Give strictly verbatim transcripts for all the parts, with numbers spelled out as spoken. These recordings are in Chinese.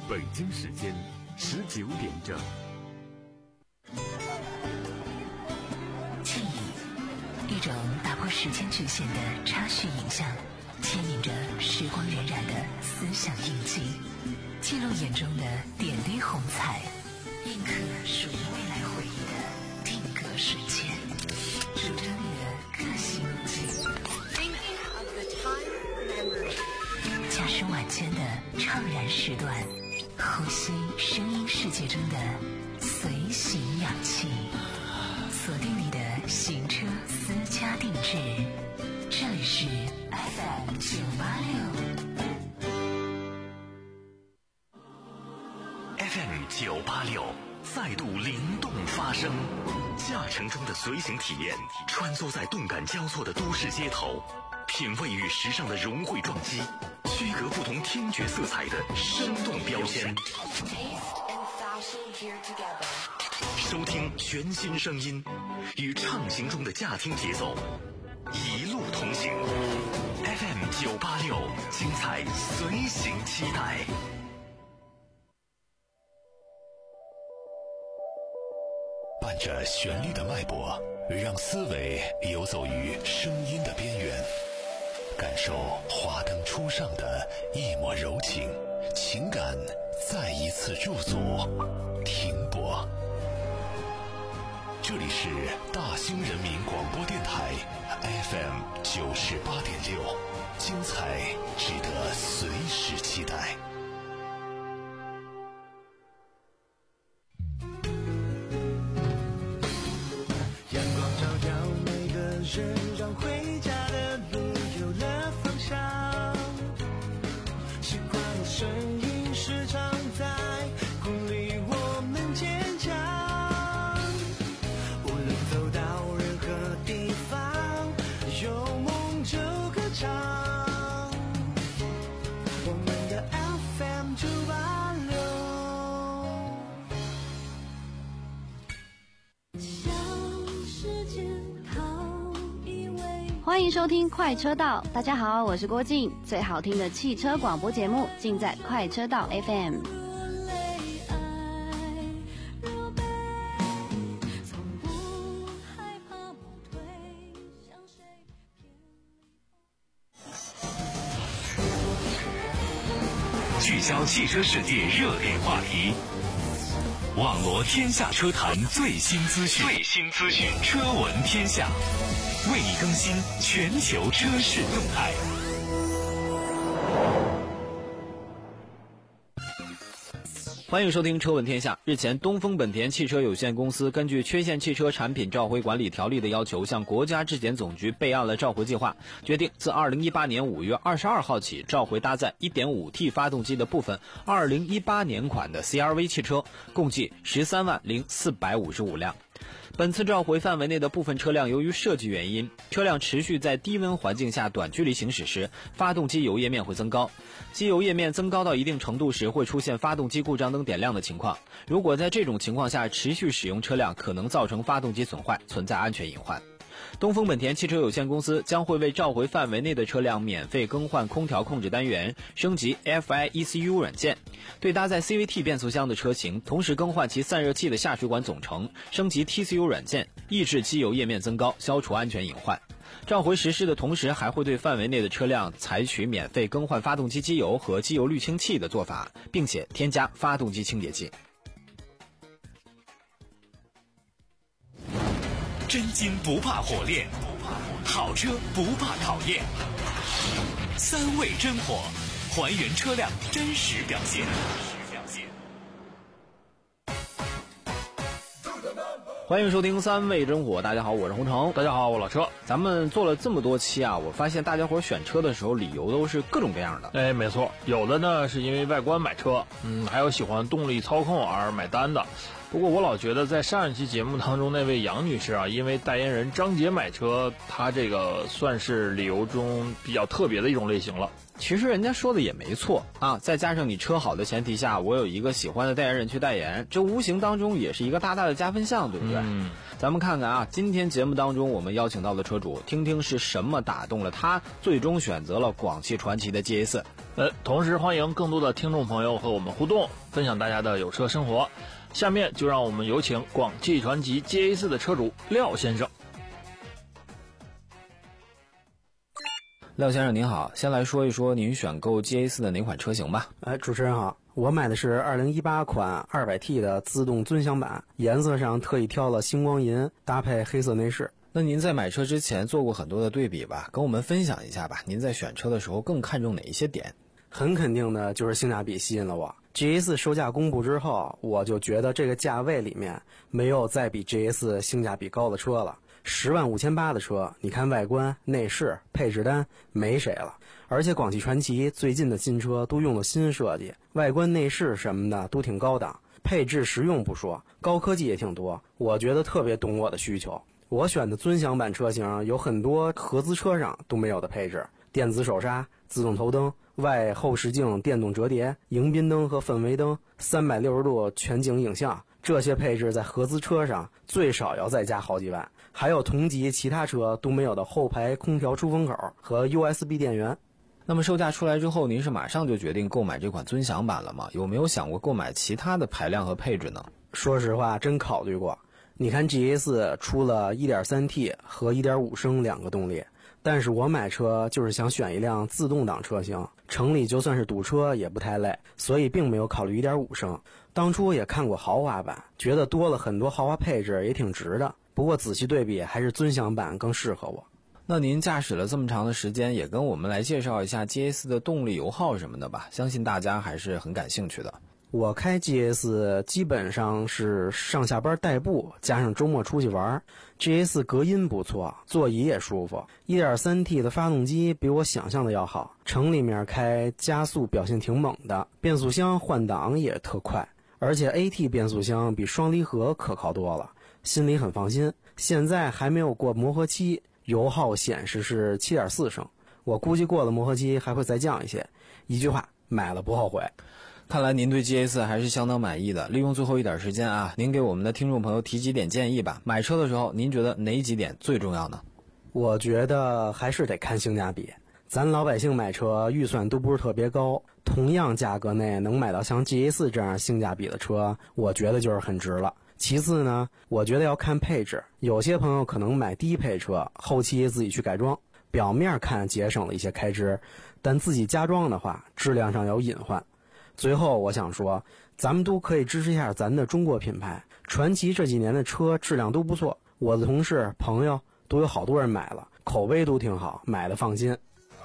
北京时间十九点整。 记忆，一种打破时间局限的插叙影像，牵引着时光荏苒的思想印记，记录眼中的点滴红彩，印刻属于未来回忆的定格瞬间，主张你的个性路径。驾驶晚间的怅然时段，呼吸声音世界中的随行氧气，锁定你的行车私家定制，这里是 F M 九八六 F M 九八六再度灵动发声，驾乘中的随行体验，穿梭在动感交错的都市街头，品味与时尚的融汇撞击，区隔不同听觉色彩的生动标签，收听全新声音，与畅行中的驾听节奏一路同行。 F M 九八六，精彩随行期待。伴着旋律的脉搏，让思维游走于声音的边缘，感受华灯初上的一抹柔情，情感再一次驻足停泊。这里是大兴人民广播电台 F M 九十八点六，精彩值得随时期待。 阳光照耀每个人，让回家的路有了方向。习惯的声音时常在鼓励我们坚强。无论走到任何地方，有梦就歌唱。我们的 F M 九八六。 欢迎收听快车道，大家好，我是郭静，最好听的汽车广播节目尽在快车道 F M。 聚焦汽车世界热点话题，网罗天下车坛最新资讯，最新资讯，车闻天下，为你更新全球车市动态。 欢迎收听车闻天下。日前，东风本田汽车有限公司根据缺陷汽车产品召回管理条例的要求，向国家质检总局备案了召回计划，决定自二零一八年五月二十二号起召回搭载 一点五 T 发动机的部分二零一八年款的 C R V 汽车，共计十三万零四百五十五辆。本次召回范围内的部分车辆，由于设计原因，车辆持续在低温环境下短距离行驶时，发动机油液面会增高。机油液面增高到一定程度时，会出现发动机故障灯点亮的情况。如果在这种情况下持续使用车辆，可能造成发动机损坏，存在安全隐患。东风本田汽车有限公司将会为召回范围内的车辆免费更换空调控制单元，升级 F I E C U 软件，对搭载 C V T 变速箱的车型同时更换其散热器的下水管总成，升级 T C U 软件，抑制机油液面增高，消除安全隐患。召回实施的同时，还会对范围内的车辆采取免费更换发动机机油和机油滤清器的做法，并且添加发动机清洁剂。 真金不怕火炼，好车不怕考验。三味真火，还原车辆真实表现。 欢迎收听三味真火，大家好，我是洪城。 大家好，我老车。 咱们做了这么多期啊，我发现大家伙选车的时候理由都是各种各样的。 哎，没错，有的呢是因为外观买车，嗯，还有喜欢动力操控而买单的。不过我老觉得在上一期节目当中那位杨女士啊，因为代言人张杰买车，她这个算是理由中比较特别的一种类型了。 其实人家说的也没错啊，再加上你车好的前提下，我有一个喜欢的代言人去代言，这无形当中也是一个大大的加分项，对不对？ 嗯， 咱们看看啊，今天节目当中我们邀请到的车主，听听是什么打动了他，最终选择了广汽传祺的 G A 四。 呃，同时欢迎更多的听众朋友和我们互动，分享大家的有车生活。下面就让我们有请广汽传祺 G A 四 的车主廖先生。 廖先生您好，先来说一说您选购 G A 四 的哪款车型吧。 哎，主持人好，我买的是二零一八款 二百 T 的自动尊享版，颜色上特意挑了星光银，搭配黑色内饰。 那您在买车之前做过很多的对比吧，跟我们分享一下吧，您在选车的时候更看重哪一些点？ 很肯定的就是性价比吸引了我。G A 四 售价公布之后，我就觉得这个价位里面没有再比 G A 四 性价比高的车了。十万五千八的车，你看外观、内饰、配置单，没谁了。而且广汽传祺最近的新车都用了新设计，外观、内饰什么的都挺高档，配置实用不说，高科技也挺多，我觉得特别懂我的需求。我选的尊享版车型有很多合资车上都没有的配置，电子手刹、自动头灯、外后视镜电动折叠、迎宾灯和氛围灯、三百六十度全景影像，这些配置在合资车上最少要再加好几万。还有同级其他车都没有的后排空调出风口和 U S B 电源。 那么售价出来之后，您是马上就决定购买这款尊享版了吗？有没有想过购买其他的排量和配置呢？ 说实话，真考虑过。你看 G A 四 出了 一点三 T 和 一点五 升两个动力，但是我买车就是想选一辆自动挡车型，城里就算是堵车也不太累，所以并没有考虑 一点五 升。当初也看过豪华版，觉得多了很多豪华配置也挺值的，不过仔细对比还是尊享版更适合我。 那您驾驶了这么长的时间，也跟我们来介绍一下 G A 四 的动力油耗什么的吧，相信大家还是很感兴趣的。 我开 G A 四 基本上是上下班代步，加上周末出去玩。G A 四 隔音不错，座椅也舒服。一点三 T 的发动机比我想象的要好，城里面开加速表现挺猛的，变速箱换挡也特快，而且 A T 变速箱比双离合可靠多了，心里很放心。现在还没有过磨合期，油耗显示是 七点四 升，我估计过了磨合期还会再降一些。一句话，买了不后悔。 看来您对 G A 四 还是相当满意的。利用最后一点时间啊，您给我们的听众朋友提几点建议吧。买车的时候，您觉得哪几点最重要呢？ 我觉得还是得看性价比。咱老百姓买车预算都不是特别高，同样价格内能买到像 G A 四 这样性价比的车，我觉得就是很值了。其次呢，我觉得要看配置。有些朋友可能买低配车，后期自己去改装，表面看节省了一些开支，但自己加装的话，质量上有隐患。最后我想说，咱们都可以支持一下咱的中国品牌，传祺这几年的车质量都不错，我的同事朋友都有好多人买了，口碑都挺好，买的放心。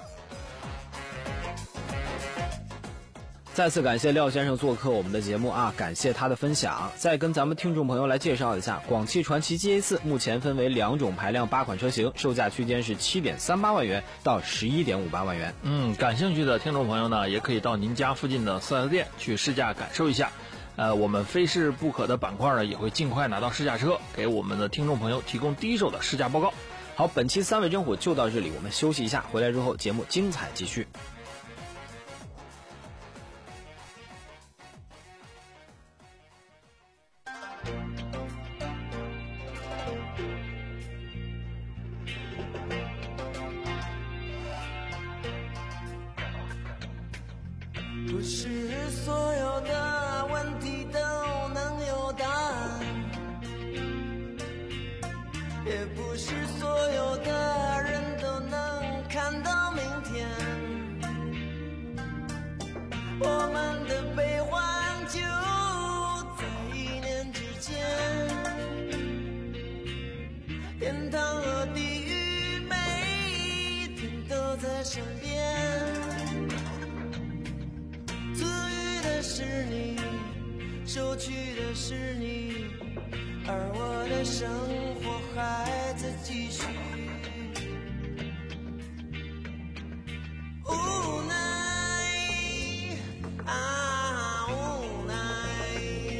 再次感谢廖先生做客我们的节目啊，感谢他的分享。再跟咱们听众朋友来介绍一下，广汽传祺 G A 四 目前分为两种排量八款车型，售价区间是 七点三八万元到 十一点五八万元。 嗯，感兴趣的听众朋友呢，也可以到您家附近的四 S 店去试驾感受一下。呃，我们非试不可的板块呢，也会尽快拿到试驾车，给我们的听众朋友提供第一手的试驾报告。 好，本期三味真火就到这里，我们休息一下，回来之后节目精彩继续。 不是所有的问题都能有答案，也不是所有的人都能看到明天。我们的悲欢就在一念之间，天堂和地狱每一天都在身边。是你，收取的是你，而我的生活还在继续。无奈啊，无奈，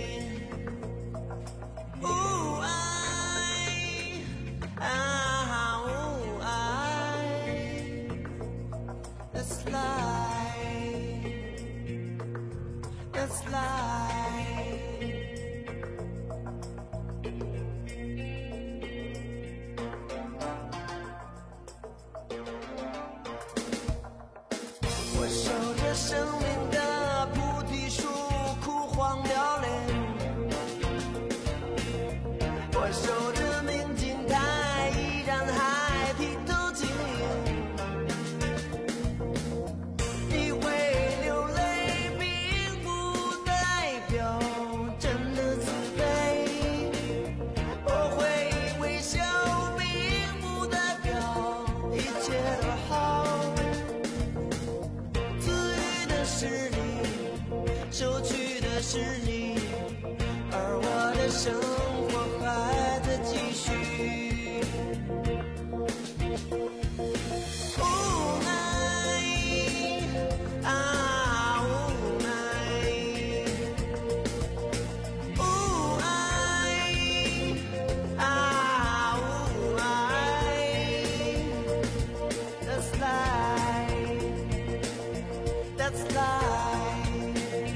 无爱啊，无爱 ，That's life。That's life。 我守着守着明镜台，依然还剔透晶莹。你会流泪，并不代表真的自卑。我会微笑，并不代表一切都好。赐予的是你，收取的是你，而我的生活还在继续。无奈啊，无奈，无爱啊，无爱。That's life, that's life,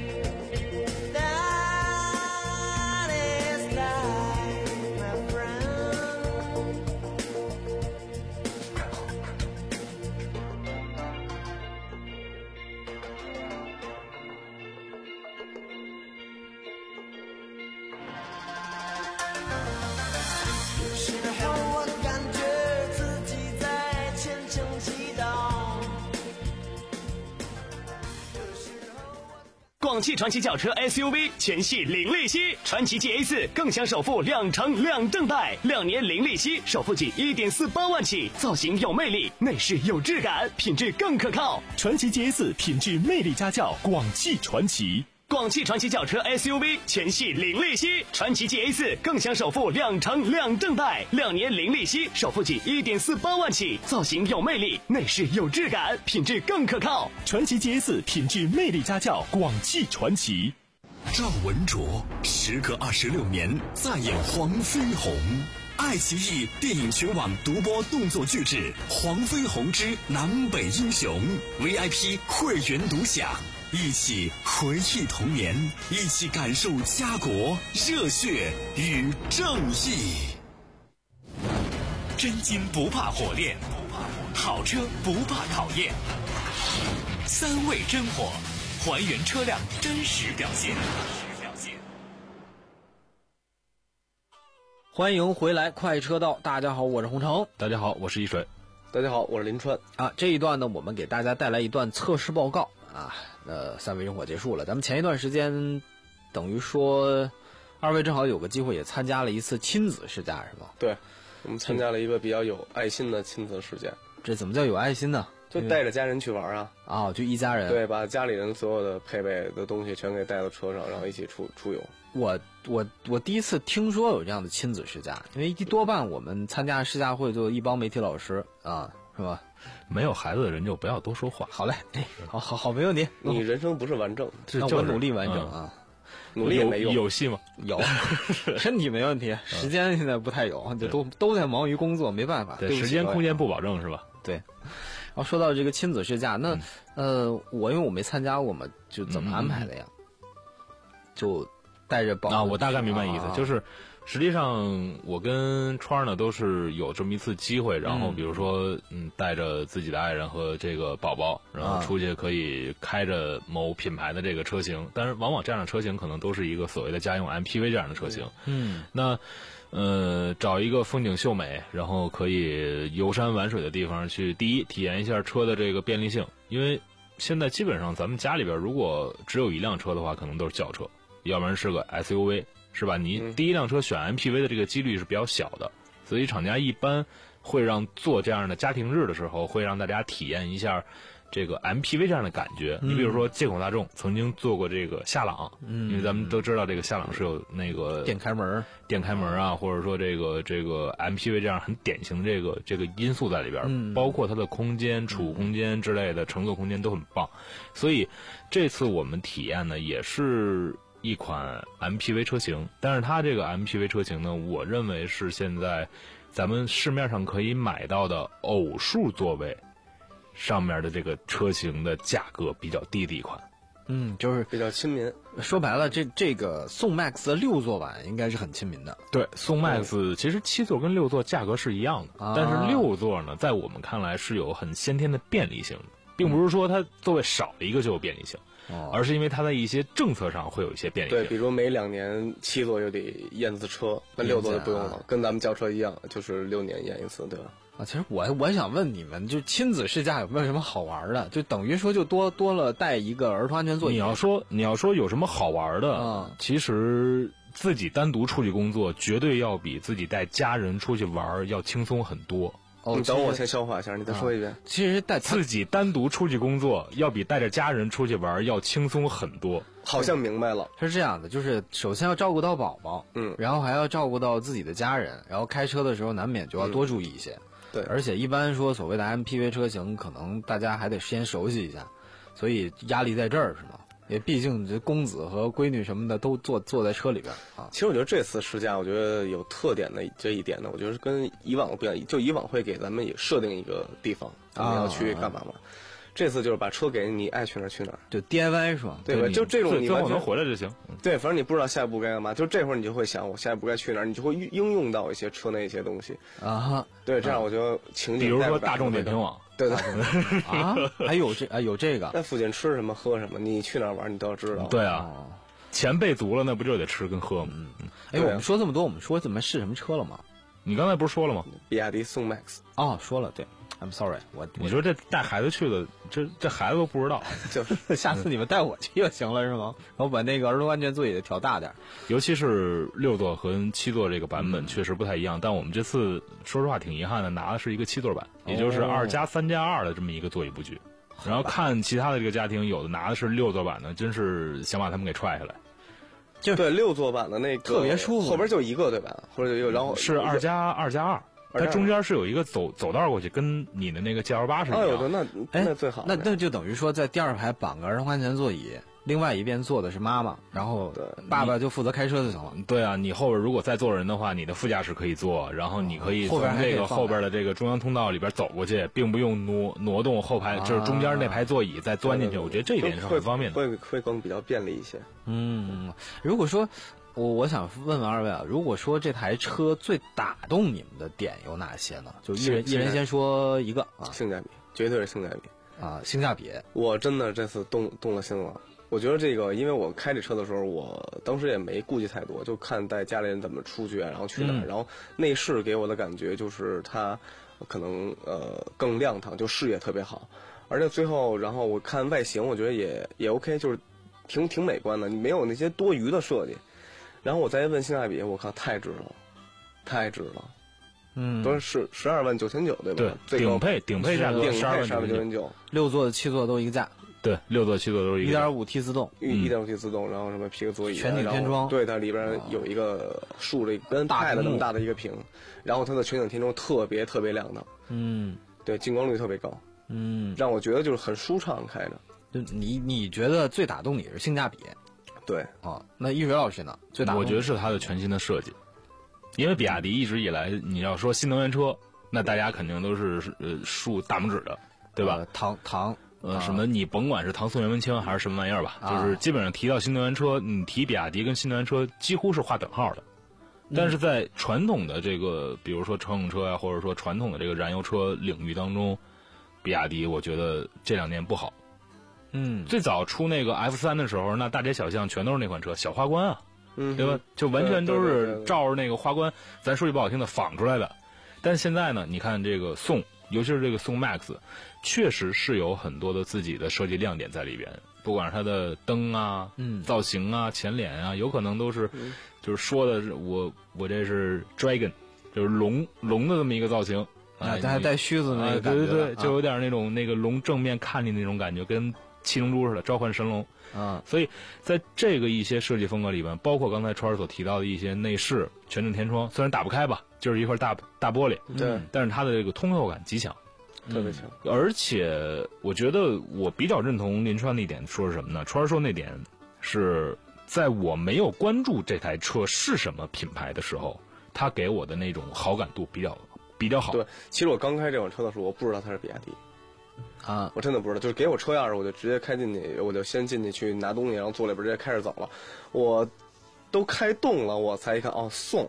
that is life, my friend. 有时候我感觉自己在虔诚祈祷。有时候我广汽传祺轿车 S U V 全系零利息，传祺 G A 四更享首付两成两证贷，两年零利息，首付仅一点四八万起，造型有魅力，内饰有质感，品质更可靠。 传祺 G A 四品质魅力家轿，广汽传祺。 广汽传祺轿车 S U V 全系零利息，传祺 G A 四更享首付两成两证贷，两年零利息，首付仅一点四八万起，造型有魅力，内饰有质感，品质更可靠。 传祺 G A 四品质魅力家轿，广汽传祺。 赵文卓时隔二十六年再演黄飞鸿。爱奇艺电影全网独播动作巨制《黄飞鸿之南北英雄》 ，V I P 会员独享，一起回忆童年，一起感受家国热血与正义。真金不怕火炼，好车不怕考验。三味真火，还原车辆真实表现。 欢迎回来，快车道，大家好，我是洪城， 大家好，我是一水， 大家好，我是林川啊。这一段呢，我们给大家带来一段测试报告啊。呃，三位真火结束了，咱们前一段时间，等于说，二位正好有个机会也参加了一次亲子试驾，是吧？ 对，我们参加了一个比较有爱心的亲子试驾。 这怎么叫有爱心呢？ 就带着家人去玩啊！ 啊，就一家人。 对，把家里人所有的配备的东西全给带到车上，然后一起出出游。 我我我第一次听说有这样的亲子试驾，因为一多半我们参加试驾会就一帮媒体老师啊，是吧？ 没有孩子的人就不要多说话。 好嘞，哎，好好好，没问题。 你人生不是完整， 那我努力完整啊。 努力也没用。 有戏吗？ 有，身体没问题，时间现在不太有，就都都在忙于工作，没办法。 对，时间空间不保证是吧？ 对。然后说到这个亲子试驾，那、嗯、呃，我因为我没参加过嘛，就怎么安排的呀？嗯、就带着宝啊，我大概明白意思，啊、就是实际上我跟川呢都是有这么一次机会，然后比如说嗯，带着自己的爱人和这个宝宝，然后出去可以开着某品牌的这个车型，但是往往这样的车型可能都是一个所谓的家用 M P V 这样的车型，嗯，那。呃，找一个风景秀美，然后可以游山玩水的地方去。第一，体验一下车的这个便利性，因为现在基本上咱们家里边如果只有一辆车的话，可能都是轿车，要不然是个 S U V， 是吧？你第一辆车选 M P V 的这个几率是比较小的，所以厂家一般会让做这样的家庭日的时候，会让大家体验一下这个 M P V 这样的感觉。你比如说借口大众曾经做过这个夏朗，嗯，因为咱们都知道这个夏朗是有那个电开门、 电开门啊，或者说这个这个 M P V 这样很典型的这个这个因素在里边，嗯，包括它的空间、储物空间之类的乘坐空间都很棒。所以这次我们体验呢，也是一款 M P V 车型，但是它这个 M P V 车型呢，我认为是现在咱们市面上可以买到的偶数座位上面的这个车型的价格比较低的一款。 嗯，就是比较亲民。 说白了，这这个宋 MAX 的六座版应该是很亲民的。 对，宋 MAX 其实七座跟六座价格是一样的，啊、但是六座呢，在我们看来是有很先天的便利性的，并不是说它座位少一个就有便利性。 哦、而是因为它在一些政策上会有一些便利性。 对，比如每两年七座就得验一次车，那六座就不用了，跟咱们轿车一样，就是六年验一次，对吧？ 啊，其实我我想问你们，就亲子试驾有没有什么好玩的？就等于说就多多了带一个儿童安全座椅。 你要说你要说有什么好玩的，嗯，其实自己单独出去工作，绝对要比自己带家人出去玩要轻松很多。 哦，你等我先消化一下，你再说一遍。 啊、其实带自己单独出去工作，要比带着家人出去玩要轻松很多。 好像明白了， 是这样的，就是首先要照顾到宝宝， 嗯， 然后还要照顾到自己的家人，然后开车的时候难免就要多注意一些。嗯对， 而且一般说所谓的 M P V 车型，可能大家还得先熟悉一下，所以压力在这儿是吗？也毕竟这公子和闺女什么的都坐坐在车里边啊。 其实我觉得这次试驾，我觉得有特点的这一点呢，我觉得跟以往不一样，就以往会给咱们也设定一个地方，你要去干嘛嘛。啊这次就是把车给你，爱去哪儿去哪儿， 就 D I Y 是吧？ 对吧？就这种你最后能回来就行。 对，反正你不知道下一步该干嘛，就这会儿你就会想，我下一步该去哪儿，你就会应用到一些车内一些东西啊哈。 对，这样我觉得情景， 比如说大众点评网， 对对啊，还有这啊有这个， 在附近吃什么喝什么，你去哪儿玩你都要知道。 对啊，钱备足了，那不就得吃跟喝吗？ 嗯嗯。哎，我们说这么多，我们说怎么试什么车了吗？ 你刚才不是说了吗？ 比亚迪宋 MAX。 哦，说了，对。I'm sorry， 我你说这带孩子去的，这这孩子都不知道， 就是下次你们带我去就行了，是吗？然后把那个儿童安全座椅调大点， 尤其是六座和七座这个版本确实不太一样。嗯、但我们这次说实话挺遗憾的，拿的是一个七座版，也就是二加三加二的这么一个座椅布局。哦、然后看其他的这个家庭，有的拿的是六座版的，真是想把他们给踹下来。 就对六座版的那个特别舒服， 后边就一个对吧？或者有，然后是二加二加二。它中间是有一个走走道过去，跟你的那个 G L 八是一样。 哎呦，那那最好。 那那就等于说，在第二排绑个儿童安全座椅，另外一边坐的是妈妈，然后爸爸就负责开车就行了。 对啊，你后边如果再坐人的话，你的副驾驶可以坐，然后你可以从这个后边的这个中央通道里边走过去，并不用挪挪动后排，就是中间那排座椅再钻进去。我觉得这一点是很方便的， 会会更比较便利一些。 嗯，如果说。我我想问问二位啊，如果说这台车最打动你们的点有哪些呢？就一人一人先说一个啊。 性价比，绝对是性价比啊，性价比。 我真的这次动动了心了。我觉得这个，因为我开这车的时候，我当时也没顾忌太多，就看带家里人怎么出去，然后去哪儿。嗯、然后内饰给我的感觉就是它可能呃更亮堂，就视野特别好。而且最后，然后我看外形，我觉得也也 OK， 就是挺挺美观的，你没有那些多余的设计。然后我再问性价比，我靠，太值了，太值了， 嗯， 都是十二万九千九，对吧？ 对，顶配顶配价格十二万九千九， 六座的七座都一个价。 对，六座七座都是一个。 一点五 T 自动， 一点五 T 自动，然后什么皮革座椅， 全景天窗， 对，它里边有一个竖着跟 pad 那么大的一个屏，然后它的全景天窗特别特别亮堂， 嗯， 对，进光率特别高， 嗯， 让我觉得就是很舒畅开着。 就你你觉得最打动你是性价比？ 对啊，那一水老师呢？最打我觉得是它的全新的设计，因为比亚迪一直以来，你要说新能源车，那大家肯定都是呃竖大拇指的，对吧？ 呃、唐唐呃什么，你甭管是唐宋元文清还是什么玩意儿吧，啊、就是基本上提到新能源车，你提比亚迪跟新能源车几乎是划等号的。但是在传统的这个，比如说乘用车呀、啊，或者说传统的这个燃油车领域当中，比亚迪我觉得这两年不好。 嗯， 最早出那个 F 三 的时候，那大街小巷全都是那款车，小花冠啊， 嗯， 对吧？就完全都是照着那个花冠，咱说句不好听的仿出来的。但是现在呢，你看这个宋，尤其是这个宋 MAX， 确实是有很多的自己的设计亮点在里边，不管是它的灯啊、 嗯、 造型啊、前脸啊，有可能都是，嗯、就是说的是我我这是 Dragon， 就是龙龙的这么一个造型啊，它还带须子那个感觉、 啊，对对对，就有点那种那个龙正面看你那种感觉，跟七龙珠似的，召唤神龙啊！ 所以在这个一些设计风格里边，包括刚才川儿所提到的一些内饰、全景天窗，虽然打不开吧，就是一块大大玻璃， 对， 但是它的这个通透感极强， 特别强。 嗯、而且我觉得我比较认同林川那点，说是什么呢？川儿说那点是在我没有关注这台车是什么品牌的时候，他给我的那种好感度比较比较好。 对，其实我刚开这款车的时候，我不知道它是比亚迪。 啊， 我真的不知道，就是给我车钥匙，我就直接开进去，我就先进去去拿东西，然后坐里边直接开始走了。我都开动了，我才一看，哦，宋，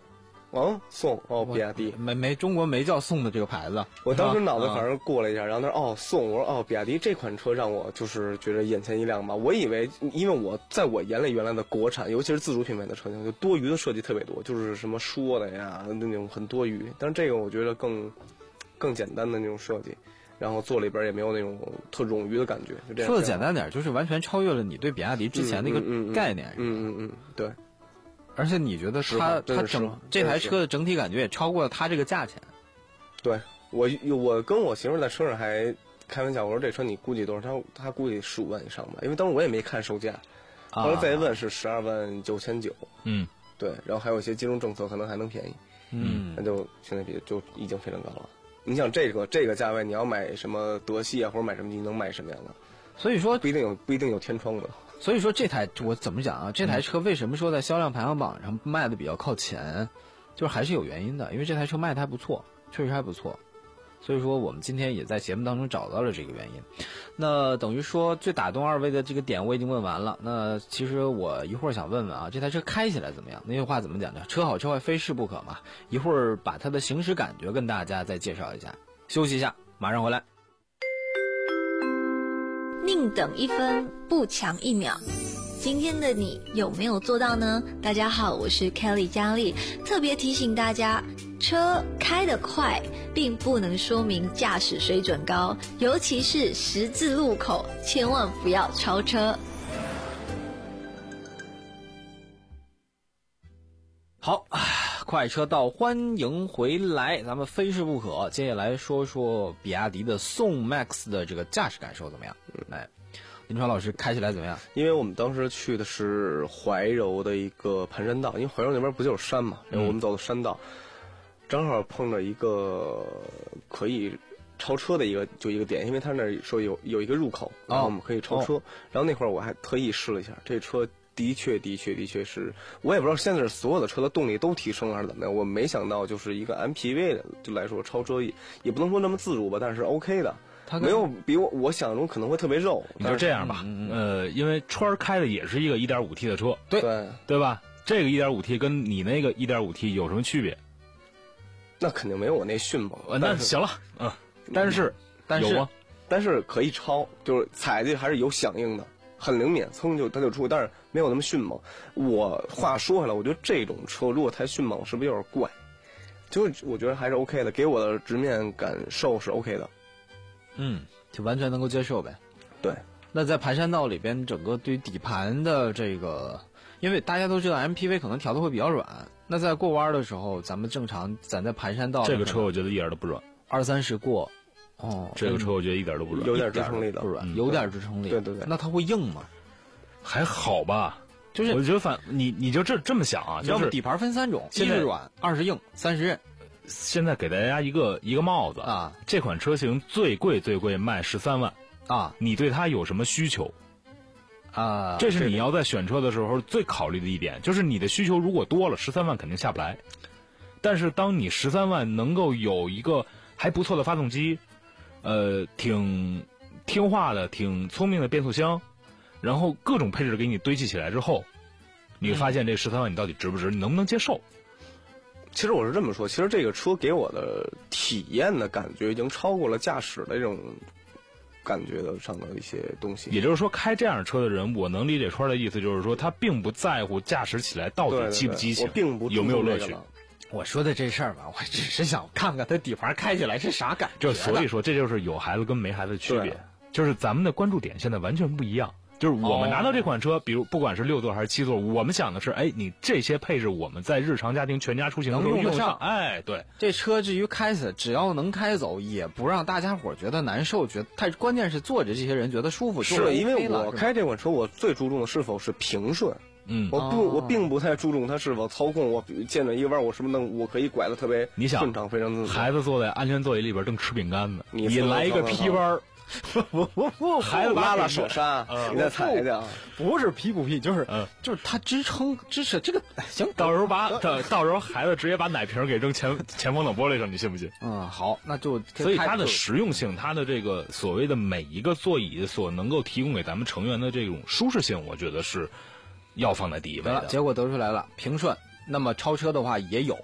哦，宋哦，比亚迪没没中国没叫宋的这个牌子。 我当时脑子反正过了一下，然后他说哦宋，我说哦比亚迪这款车让我就是觉得眼前一亮吧。我以为因为我在我眼里原来的国产，尤其是自主品牌的车型，就多余的设计特别多，就是什么说的呀那种很多余。但是这个我觉得更更简单的那种设计。然后坐里边也没有那种特冗余的感觉，就这样。 说的简单点，就是完全超越了你对比亚迪之前那个概念。 嗯嗯嗯，对。 而且你觉得它它整这台车的整体感觉也超过了它这个价钱。 对，我我跟我媳妇在车上还开玩笑，我说这车你估计多少？她她估计十五万以上吧，因为当时我也没看售价，后来再问是十二万九千九。 嗯， 对，然后还有一些金融政策可能还能便宜。 嗯， 那就现在比就已经非常高了。你想这个这个价位，你要买什么德系啊，或者买什么，你能买什么样的？ 所以说不一定有不一定有天窗的。 所以说这台我怎么讲啊？这台车为什么说在销量排行榜上卖的比较靠前，就是还是有原因的，因为这台车卖的还不错，确实还不错。所以说我们今天也在节目当中找到了这个原因。那等于说最打动二位的这个点我已经问完了。那其实我一会儿想问问啊，这台车开起来怎么样？那句话怎么讲呢？车好车坏非试不可嘛。一会儿把它的行驶感觉跟大家再介绍一下。休息一下，马上回来。 宁等一分，不强一秒。今天的你有没有做到呢？大家好，我是 Kelly 佳丽，特别提醒大家，车开得快并不能说明驾驶水准高，尤其是十字路口，千万不要超车。 好，快车道，欢迎回来，咱们非试不可。接下来说说比亚迪的宋 MAX 的这个驾驶感受怎么样？来，林川老师开起来怎么样？ 因为我们当时去的是怀柔的一个盘山道，因为怀柔那边不就是山嘛，然后我们走的山道，嗯、正好碰着一个可以超车的一个就一个点，因为他那儿说有有一个入口，然后我们可以超车。哦、然后那会儿我还特意试了一下，这车的确的确的确是，我也不知道现在是所有的车的动力都提升还是怎么样，我没想到就是一个 M P V 的就来说超车也也不能说那么自如吧，但是 OK 的。它没有比我我想中可能会特别肉。 你就这样吧，嗯、呃，因为川开的也是一个 一点五 T 的车， 对对对吧？这个 一点五 T 跟你那个 一点五 T 有什么区别？ 那肯定没有我那迅猛。 那行了，嗯，但是但是有吗？ 但是可以超，就是踩进还是有响应的，很灵敏，噌就它就出，但是没有那么迅猛。我话说回来，我觉得这种车如果太迅猛，是不是有点怪？就是我觉得还是 OK 的，给我的直面感受是 OK 的。 嗯，就完全能够接受呗。 对， 那在盘山道里边，整个对于底盘的这个，因为大家都知道 M P V 可能调的会比较软，那在过弯的时候，咱们正常咱在盘山道， 这个车我觉得一点都不软， 二三十过，哦， 这个车我觉得一点都不软， 有点支撑力的， 不软， 嗯、 有点支撑力。 对对对， 那它会硬吗？ 还好吧， 就是我觉得反你你就这这么想啊，就是底盘分三种，一是软，二是硬，三是韧。 现在给大家一个一个帽子啊， 这款车型最贵最贵卖十三万啊， 你对它有什么需求啊？ 这是你要在选车的时候最考虑的一点，就是你的需求如果多了，十三万肯定下不来。但是当你十三万能够有一个还不错的发动机，呃，挺听话的、挺聪明的变速箱，然后各种配置给你堆砌起来之后，你会发现这十三万你到底值不值，你能不能接受？ 其实我是这么说，其实这个车给我的体验的感觉已经超过了驾驶的这种感觉的上的一些东西。 也就是说，开这样的车的人，我能理解川的意思，就是说他并不在乎驾驶起来到底激不激情， 我并不有没有乐趣。 我说的这事儿吧，我只是想看看它底盘开起来是啥感觉。 就所以说，这就是有孩子跟没孩子的区别，就是咱们的关注点现在完全不一样。就是我们拿到这款车，比如不管是六座还是七座，我们想的是，哎，你这些配置我们在日常家庭全家出行能用得上。 哎，对， 这车至于开起来，只要能开走，也不让大家伙觉得难受，觉得太关键是坐着这些人觉得舒服。 是因为我开这款车，我最注重的是否是平顺。 嗯， 我不，我并不太注重它是否操控。我见着一个弯，我是不是能，我可以拐的特别顺畅，非常自孩子坐在安全座椅里边正吃饼干呢， 你你来一个劈弯。 不不不， 孩子拉拉手刹，你再踩一下， 不是劈不劈，就是，就是它支撑支持这个行。 到时候把到到时候孩子直接把奶瓶给扔前前风冷玻璃上，你信不信？ 嗯，好，那就所以它的实用性，它的这个所谓的每一个座椅所能够提供给咱们成员的这种舒适性，我觉得是要放在第一位的。 结果得出来了，平顺，那么超车的话也有。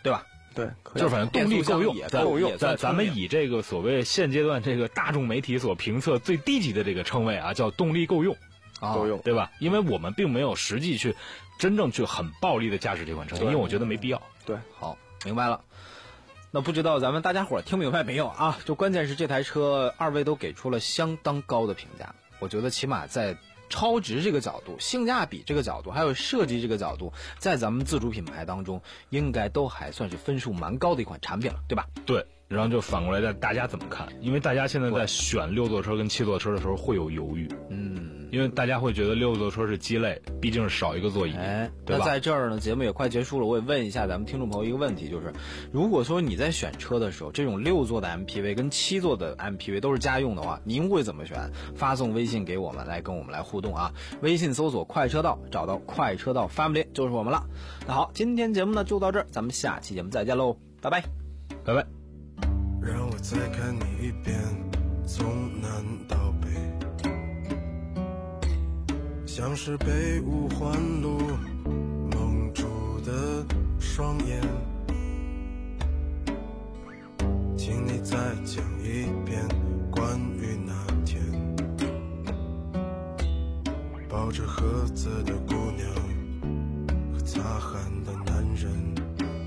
对吧？ 对， 就是反正动力够用， 够用。 在咱们以这个所谓现阶段这个大众媒体所评测最低级的这个称谓啊，叫动力够用， 够用， 对吧？因为我们并没有实际去真正去很暴力的驾驶这款车，因为我觉得没必要。 对， 好，明白了。那不知道咱们大家伙听明白没有啊？就关键是这台车，二位都给出了相当高的评价。我觉得起码在超值这个角度、性价比这个角度，还有设计这个角度，在咱们自主品牌当中，应该都还算是分数蛮高的一款产品了，对吧？ 对。然后就反过来，大家怎么看？因为大家现在在选六座车跟七座车的时候会有犹豫， 嗯， 因为大家会觉得六座车是鸡肋，毕竟是少一个座椅， 哎， 对吧？ 那在这儿呢，节目也快结束了，我也问一下咱们听众朋友一个问题，就是如果说你在选车的时候，这种六座的 M P V 跟七座的 M P V 都是家用的话，您会怎么选？发送微信给我们来跟我们来互动啊！微信搜索快车道，找到快车道 Family 就是我们了。那好，今天节目呢就到这儿，咱们下期节目再见喽，拜拜， 拜拜。 让我再看你一遍，从南到北，像是被五环路蒙住的双眼，请你再讲一遍关于那天抱着盒子的姑娘和擦汗的男人。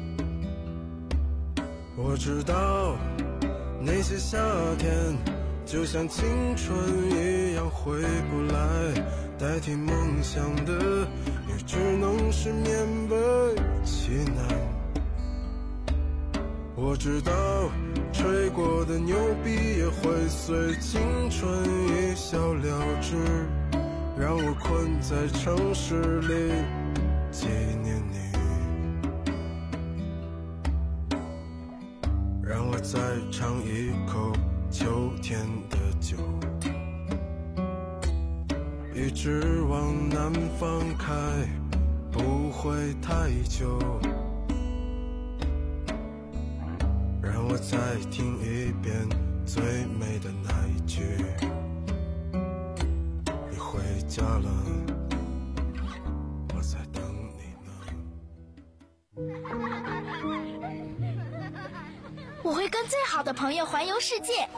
我知道那些夏天就像青春一样回不来，代替梦想的也只能是勉为其难。我知道吹过的牛逼也会随青春一笑了之，让我困在城市里纪念你，让我再尝一口秋天的酒，一直往南方开，不会太久。让我再听一遍最美的那一句，你回家了，我在等你呢。 我会跟最好的朋友环游世界，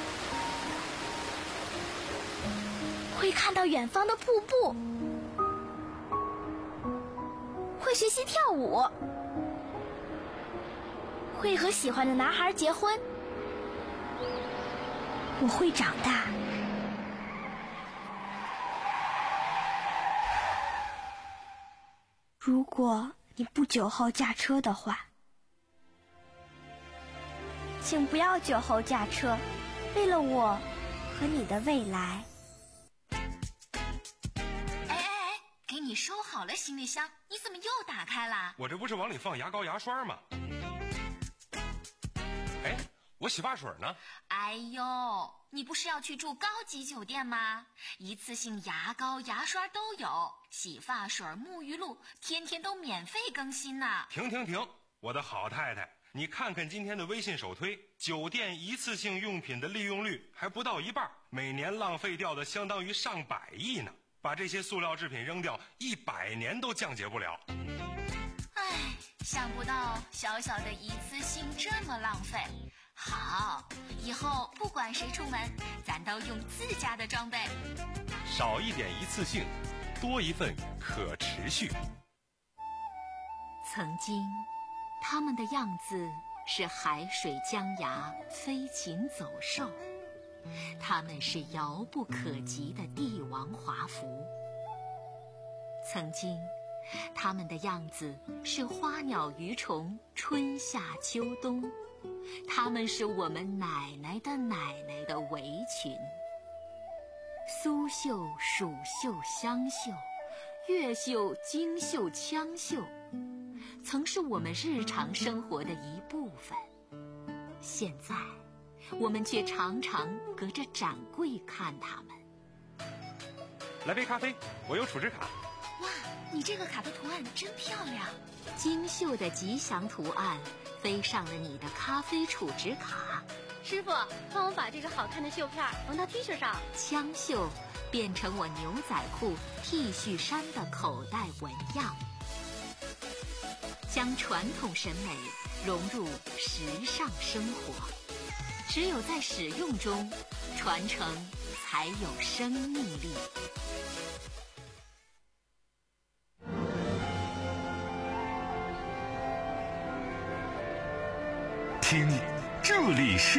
会看到远方的瀑布，会学习跳舞，会和喜欢的男孩结婚。我会长大。如果你不酒后驾车的话，请不要酒后驾车，为了我和你的未来。 哎哎哎，给你收好了行李箱，你怎么又打开了？ 我这不是往里放牙膏牙刷吗？哎，我洗发水呢？ 哎呦，你不是要去住高级酒店吗？一次性牙膏牙刷都有，洗发水沐浴露天天都免费更新呢。 停停停，我的好太太，你看看今天的微信首推，酒店一次性用品的利用率还不到一半，每年浪费掉的相当于上百亿呢。把这些塑料制品扔掉，一百年都降解不了。 唉，想不到小小的一次性这么浪费。好，以后不管谁出门，咱都用自家的装备。 少一点一次性，多一份可持续。 曾经他们的样子是海水江崖，飞禽走兽，他们是遥不可及的帝王华服。曾经他们的样子是花鸟鱼虫，春夏秋冬，他们是我们奶奶的奶奶的围裙。苏绣、蜀绣、湘绣，越绣、京绣、羌绣，曾是我们日常生活的一部分。现在我们却常常隔着展柜看它们。 来杯咖啡，我有储值卡。 哇，你这个卡的图案真漂亮，精绣的吉祥图案飞上了你的咖啡储值卡。 师傅，帮我把这个好看的绣片缝到 T 恤上。 枪绣变成我牛仔裤、T 恤衫的口袋纹样。 将传统审美融入时尚生活。只有在使用中，传承才有生命力。 听，这里是。